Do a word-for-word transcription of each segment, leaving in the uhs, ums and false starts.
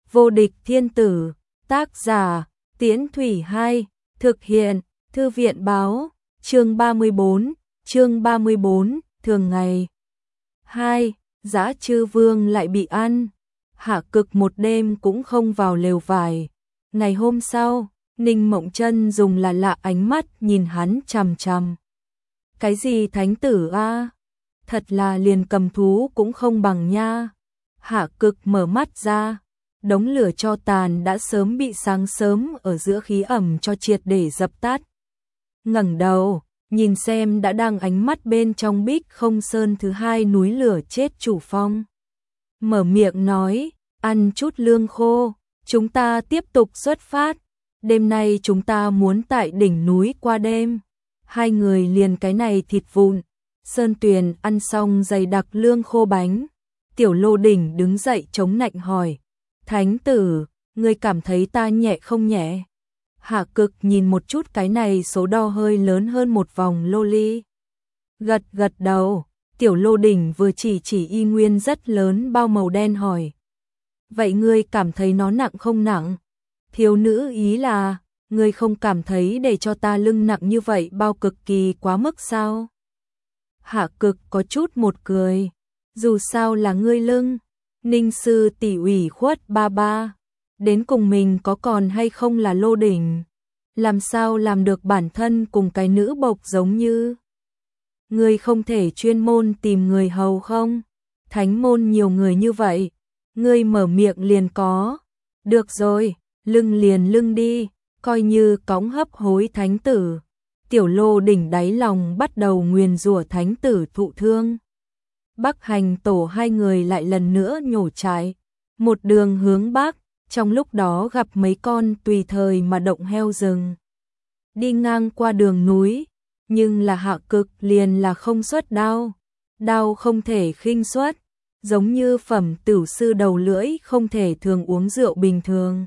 Vô địch thiên tử, tác giả, Tiễn Thủy Hai, thực hiện, Thư viện báo, chương ba mươi bốn, chương ba mươi bốn, thường ngày. Hai, Dã Chư Vương lại bị ăn. Hạ Cực một đêm cũng không vào lều vải. Ngày hôm sau, Ninh Mộng Chân dùng là lạ ánh mắt nhìn hắn chằm chằm. Cái gì thánh tử a? Thật là liền cầm thú cũng không bằng nha. Hạ Cực mở mắt ra, đống lửa tro tàn đã sớm bị sáng sớm ở giữa khí ẩm cho triệt để dập tắt. Ngẩng đầu, nhìn xem đã đang ánh mắt bên trong Bích Không Sơn thứ hai núi lửa chết chủ phong. Mở miệng nói, ăn chút lương khô, chúng ta tiếp tục xuất phát. Đêm nay chúng ta muốn tại đỉnh núi qua đêm. Hai người liền cái này thịt vụn. Sơn Tuyền ăn xong dày đặc lương khô bánh. Tiểu Lô Đỉnh đứng dậy chống nạnh hỏi, thánh tử, ngươi cảm thấy ta nhẹ không nhẹ? Hạ Cực nhìn một chút cái này số đo hơi lớn hơn một vòng lô ly. Gật gật đầu, Tiểu Lô Đỉnh vừa chỉ chỉ y nguyên rất lớn bao màu đen hỏi. Vậy ngươi cảm thấy nó nặng không nặng? Thiếu nữ ý là, ngươi không cảm thấy để cho ta lưng nặng như vậy bao cực kỳ quá mức sao? Hạ Cực có chút một cười, dù sao là ngươi lưng. Ninh sư tỷ ủy khuất ba ba, đến cùng mình có còn hay không là Lô Đỉnh, làm sao làm được bản thân cùng cái nữ bộc giống như. Ngươi không thể chuyên môn tìm người hầu không? Thánh môn nhiều người như vậy, ngươi mở miệng liền có. Được rồi, lưng liền lưng đi, coi như cõng hấp hối thánh tử. Tiểu Lô Đỉnh đáy lòng bắt đầu nguyền rủa thánh tử thụ thương. Bắc Hành tổ hai người lại lần nữa nhổ trại, một đường hướng bắc, trong lúc đó gặp mấy con tùy thời mà động heo rừng. Đi ngang qua đường núi, nhưng là Hạ Cực liền là không xuất đao, đao không thể khinh xuất, giống như phẩm tửu sư đầu lưỡi không thể thường uống rượu bình thường.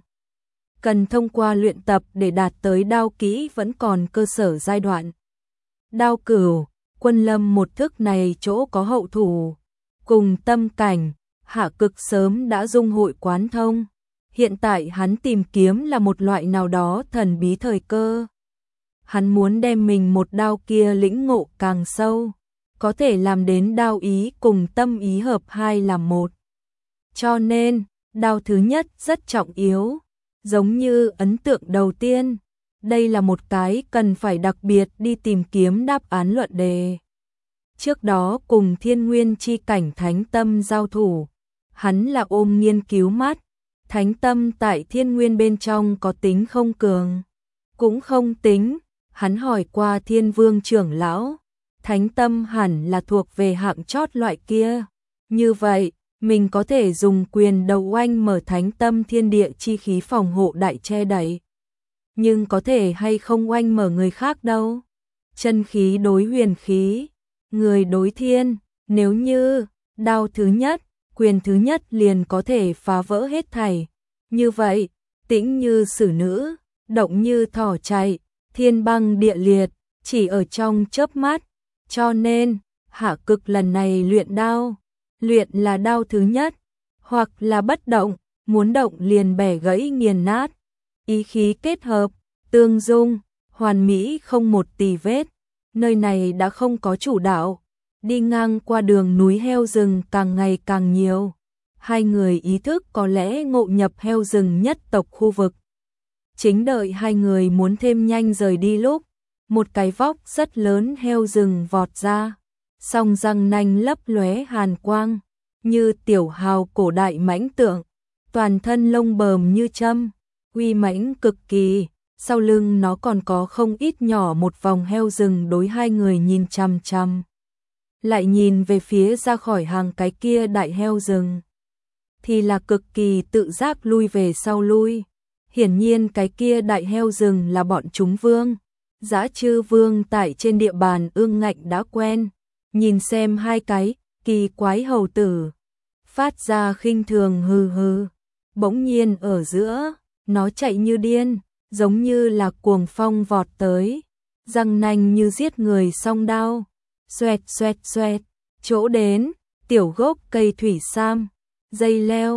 Cần thông qua luyện tập để đạt tới đao kỹ vẫn còn cơ sở giai đoạn. Đao cửu, Quân Lâm một thức này chỗ có hậu thủ, cùng tâm cảnh, Hạ Cực sớm đã dung hội quán thông. Hiện tại hắn tìm kiếm là một loại nào đó thần bí thời cơ. Hắn muốn đem mình một đao kia lĩnh ngộ càng sâu, có thể làm đến đao ý cùng tâm ý hợp hai làm một. Cho nên, đao thứ nhất rất trọng yếu, giống như ấn tượng đầu tiên. Đây là một cái cần phải đặc biệt đi tìm kiếm đáp án luận đề. Trước đó cùng Thiên Nguyên chi cảnh Thánh Tâm giao thủ, hắn là ôm nghiên cứu mắt. Thánh Tâm tại Thiên Nguyên bên trong có tính không cường, cũng không tính. Hắn hỏi qua Thiên Vương trưởng lão, Thánh Tâm hẳn là thuộc về hạng chót loại kia. Như vậy, mình có thể dùng quyền đầu oanh mở Thánh Tâm thiên địa chi khí phòng hộ đại che đậy. Nhưng có thể hay không oanh mở người khác đâu. Chân khí đối huyền khí, người đối thiên, nếu như đao thứ nhất, quyền thứ nhất liền có thể phá vỡ hết thảy. Như vậy, tĩnh như sử nữ, động như thỏ chạy, thiên băng địa liệt, chỉ ở trong chớp mắt. Cho nên, Hạ Cực lần này luyện đao, luyện là đao thứ nhất, hoặc là bất động, muốn động liền bẻ gãy nghiền nát. Ý khí kết hợp, tương dung, hoàn mỹ không một tì vết. Nơi này đã không có chủ đạo, đi ngang qua đường núi heo rừng càng ngày càng nhiều. Hai người ý thức có lẽ ngộ nhập heo rừng nhất tộc khu vực. Chính đợi hai người muốn thêm nhanh rời đi lúc, một cái vóc rất lớn heo rừng vọt ra, song răng nanh lấp lóe hàn quang, như tiểu hào cổ đại mãnh tượng, toàn thân lông bờm như châm, uy mãnh cực kỳ. Sau lưng nó còn có không ít nhỏ một vòng heo rừng đối hai người nhìn chằm chằm. Lại nhìn về phía ra khỏi hàng cái kia đại heo rừng, thì là cực kỳ tự giác lui về sau lui. Hiển nhiên cái kia đại heo rừng là bọn chúng vương. Dã Chư Vương tại trên địa bàn ương ngạnh đã quen, nhìn xem hai cái kỳ quái hầu tử, phát ra khinh thường hừ hừ. Bỗng nhiên ở giữa, nó chạy như điên, giống như là cuồng phong vọt tới, răng nanh như giết người song đao, xoẹt xoẹt xoẹt, chỗ đến, tiểu gốc cây thủy sam, dây leo,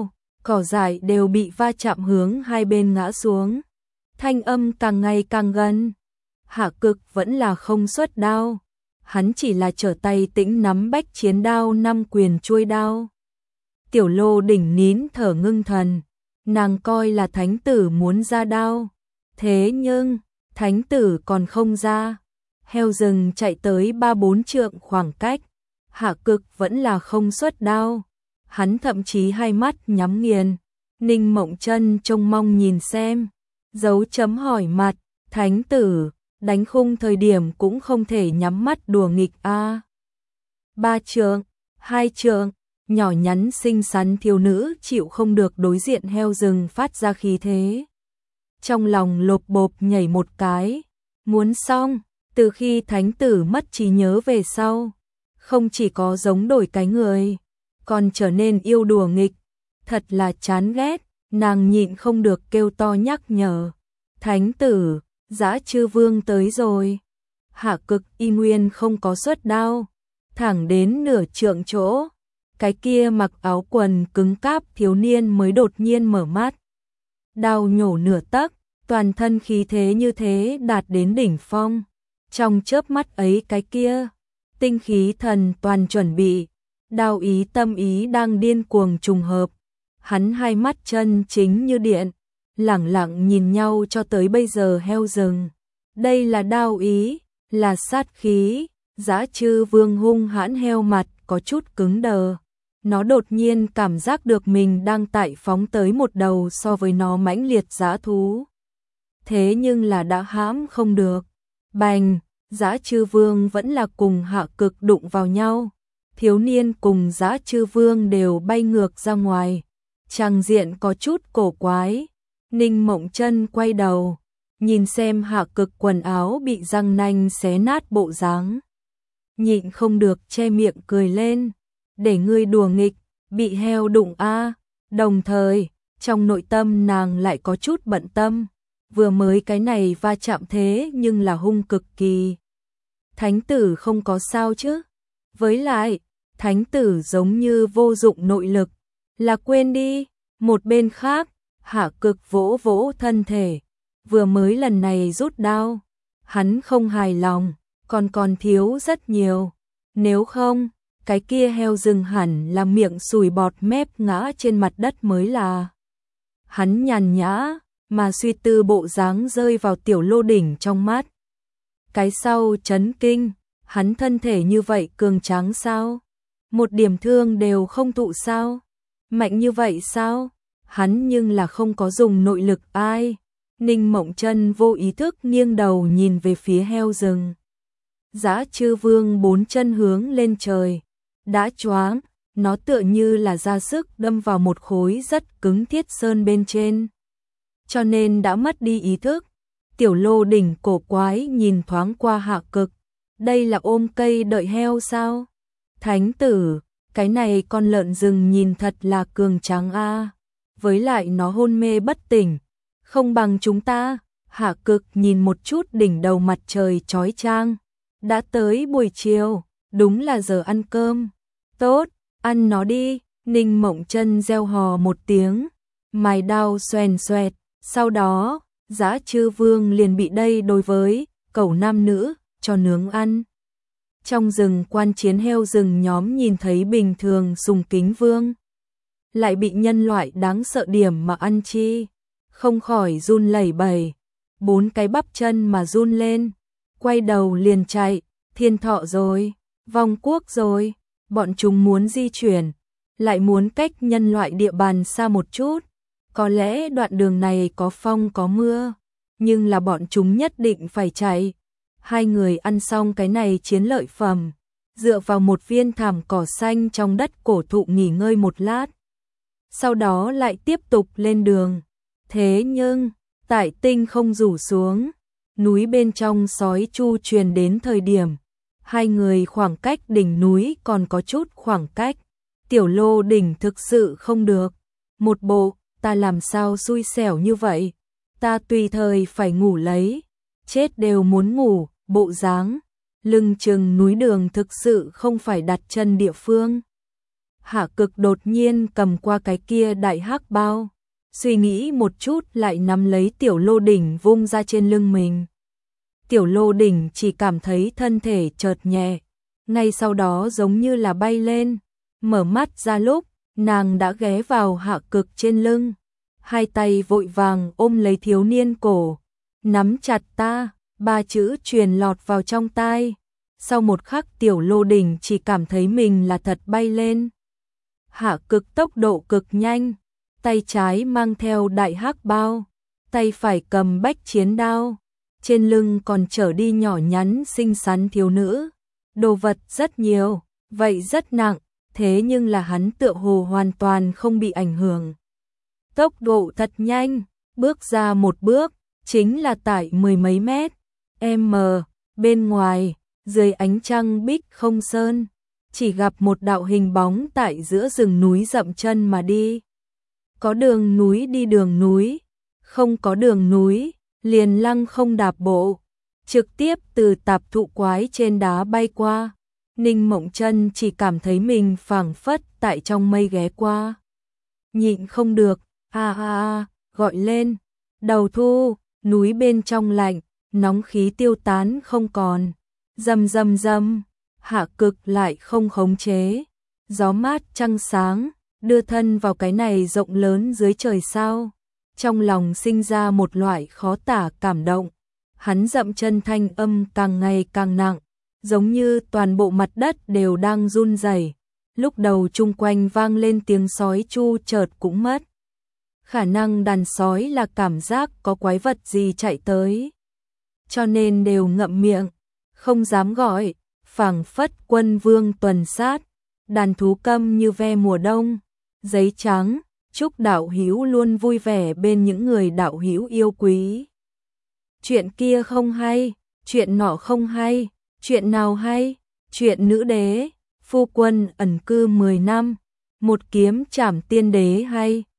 cỏ dại đều bị va chạm hướng hai bên ngã xuống. Thanh âm càng ngày càng gần. Hạ Cực vẫn là không xuất đao, hắn chỉ là trở tay tĩnh nắm bách chiến đao năm quyền chuôi đao. Tiểu Lô Đỉnh nín thở ngưng thần, nàng coi là thánh tử muốn ra đao, thế nhưng thánh tử còn không ra. Heo rừng chạy tới ba bốn trượng khoảng cách, Hạ Cực vẫn là không xuất đao, hắn thậm chí hai mắt nhắm nghiền. Ninh Mộng Chân trông mong nhìn xem, dấu chấm hỏi mặt, thánh tử, đánh khung thời điểm cũng không thể nhắm mắt đùa nghịch a. Ba trượng, hai trượng, nhỏ nhắn xinh xắn thiếu nữ chịu không được đối diện heo rừng phát ra khí thế. Trong lòng lộp bộp nhảy một cái, muốn xong, từ khi thánh tử mất trí nhớ về sau, không chỉ có giống đổi cái người, còn trở nên yêu đùa nghịch, thật là chán ghét. Nàng nhịn không được kêu to nhắc nhở, thánh tử, Dã Chư Vương tới rồi. Hạ Cực y nguyên không có xuất đao, thẳng đến nửa trượng chỗ, cái kia mặc áo quần cứng cáp thiếu niên mới đột nhiên mở mắt. Đao nhổ nửa tấc, toàn thân khí thế như thế đạt đến đỉnh phong. Trong chớp mắt ấy cái kia, tinh khí thần toàn chuẩn bị, đao ý tâm ý đang điên cuồng trùng hợp. Hắn hai mắt chân chính như điện, lẳng lặng nhìn nhau cho tới bây giờ heo rừng. Đây là đao ý, là sát khí. Dã Chư Vương hung hãn heo mặt có chút cứng đờ. Nó đột nhiên cảm giác được mình đang tại phóng tới một đầu so với nó mãnh liệt dã thú. Thế nhưng là đã hãm không được. Bành, Dã Chư Vương vẫn là cùng Hạ Cực đụng vào nhau. Thiếu niên cùng Dã Chư Vương đều bay ngược ra ngoài. Tràng diện có chút cổ quái. Ninh Mộng Chân quay đầu, nhìn xem Hạ Cực quần áo bị răng nanh xé nát bộ dáng, nhịn không được che miệng cười lên, để ngươi đùa nghịch, bị heo đụng a. Đồng thời, trong nội tâm nàng lại có chút bận tâm, vừa mới cái này va chạm thế nhưng là hung cực kỳ. Thánh tử không có sao chứ? Với lại, thánh tử giống như vô dụng nội lực, là quên đi. Một bên khác, Hạ Cực vỗ vỗ thân thể, vừa mới lần này rút đao, hắn không hài lòng, còn còn thiếu rất nhiều. Nếu không, cái kia heo rừng hẳn là miệng sùi bọt mép ngã trên mặt đất mới là. Hắn nhàn nhã, mà suy tư bộ dáng rơi vào Tiểu Lô Đỉnh trong mắt. Cái sau chấn kinh, hắn thân thể như vậy cường tráng sao? Một điểm thương đều không thụ sao? Mạnh như vậy sao? Hắn nhưng là không có dùng nội lực ai. Ninh Mộng Chân vô ý thức nghiêng đầu nhìn về phía heo rừng. Dã Chư Vương bốn chân hướng lên trời, đã choáng, nó tựa như là ra sức đâm vào một khối rất cứng thiết sơn bên trên, cho nên đã mất đi ý thức. Tiểu Lô Đỉnh cổ quái nhìn thoáng qua Hạ Cực, đây là ôm cây đợi heo sao? Thánh tử, cái này con lợn rừng nhìn thật là cường tráng a. Với lại nó hôn mê bất tỉnh, không bằng chúng ta. Hạ Cực nhìn một chút đỉnh đầu mặt trời chói chang, đã tới buổi chiều, đúng là giờ ăn cơm. Tốt, ăn nó đi. Ninh Mộng Chân reo hò một tiếng, mài đao xoèn xoẹt, sau đó Dã Chư Vương liền bị đây đối với cẩu nam nữ cho nướng ăn. Trong rừng quan chiến heo rừng nhóm nhìn thấy bình thường sùng kính vương, lại bị nhân loại đáng sợ điểm mà ăn chi, không khỏi run lẩy bẩy, bốn cái bắp chân mà run lên, quay đầu liền chạy. Thiên Thọ rồi, Vong Quốc rồi, bọn chúng muốn di chuyển, lại muốn cách nhân loại địa bàn xa một chút. Có lẽ đoạn đường này có phong có mưa, nhưng là bọn chúng nhất định phải chạy. Hai người ăn xong cái này chiến lợi phẩm, dựa vào một viên thảm cỏ xanh trong đất cổ thụ nghỉ ngơi một lát, sau đó lại tiếp tục lên đường. Thế nhưng, tại tinh không rủ xuống, núi bên trong sói chu truyền đến thời điểm, hai người khoảng cách đỉnh núi còn có chút khoảng cách. Tiểu Lô Đỉnh thực sự không được, một bộ ta làm sao xui xẻo như vậy, ta tùy thời phải ngủ lấy, chết đều muốn ngủ, bộ dáng lưng chừng núi đường thực sự không phải đặt chân địa phương. Hạ Cực đột nhiên cầm qua cái kia đại hắc bao, suy nghĩ một chút lại nắm lấy Tiểu Lô Đỉnh vung ra trên lưng mình. Tiểu Lô Đỉnh chỉ cảm thấy thân thể chợt nhẹ, ngay sau đó giống như là bay lên, mở mắt ra lúc, nàng đã ghé vào Hạ Cực trên lưng, hai tay vội vàng ôm lấy thiếu niên cổ, nắm chặt ta, ba chữ truyền lọt vào trong tai. Sau một khắc Tiểu Lô Đỉnh chỉ cảm thấy mình là thật bay lên. Hạ Cực tốc độ cực nhanh, tay trái mang theo đại hắc bao, tay phải cầm bách chiến đao, trên lưng còn chở đi nhỏ nhắn xinh xắn thiếu nữ. Đồ vật rất nhiều, vậy rất nặng, thế nhưng là hắn tựa hồ hoàn toàn không bị ảnh hưởng. Tốc độ thật nhanh, bước ra một bước, chính là tại mười mấy mét. M, bên ngoài, dưới ánh trăng bích không sơn, chỉ gặp một đạo hình bóng tại giữa rừng núi dậm chân mà đi. Có đường núi đi đường núi, không có đường núi, liền lăng không đạp bộ, trực tiếp từ tạp thụ quái trên đá bay qua. Ninh Mộng Chân chỉ cảm thấy mình phảng phất tại trong mây ghé qua. Nhịn không được, a a a, gọi lên, đầu thu, núi bên trong lạnh, nóng khí tiêu tán không còn. Rầm rầm rầm, Hạ Cực lại không khống chế. Gió mát trăng sáng, đưa thân vào cái này rộng lớn dưới trời sao. Trong lòng sinh ra một loại khó tả cảm động. Hắn dậm chân thanh âm càng ngày càng nặng, giống như toàn bộ mặt đất đều đang run rẩy. Lúc đầu chung quanh vang lên tiếng sói chu chợt cũng mất. Khả năng đàn sói là cảm giác có quái vật gì chạy tới, cho nên đều ngậm miệng, không dám gọi, phảng phất quân vương tuần sát. Đàn thú câm như ve mùa đông. Giấy trắng, chúc đạo hữu luôn vui vẻ bên những người đạo hữu yêu quý. Chuyện kia không hay, chuyện nọ không hay, chuyện nào hay? Chuyện nữ đế, phu quân ẩn cư mười năm, một kiếm trảm tiên đế hay.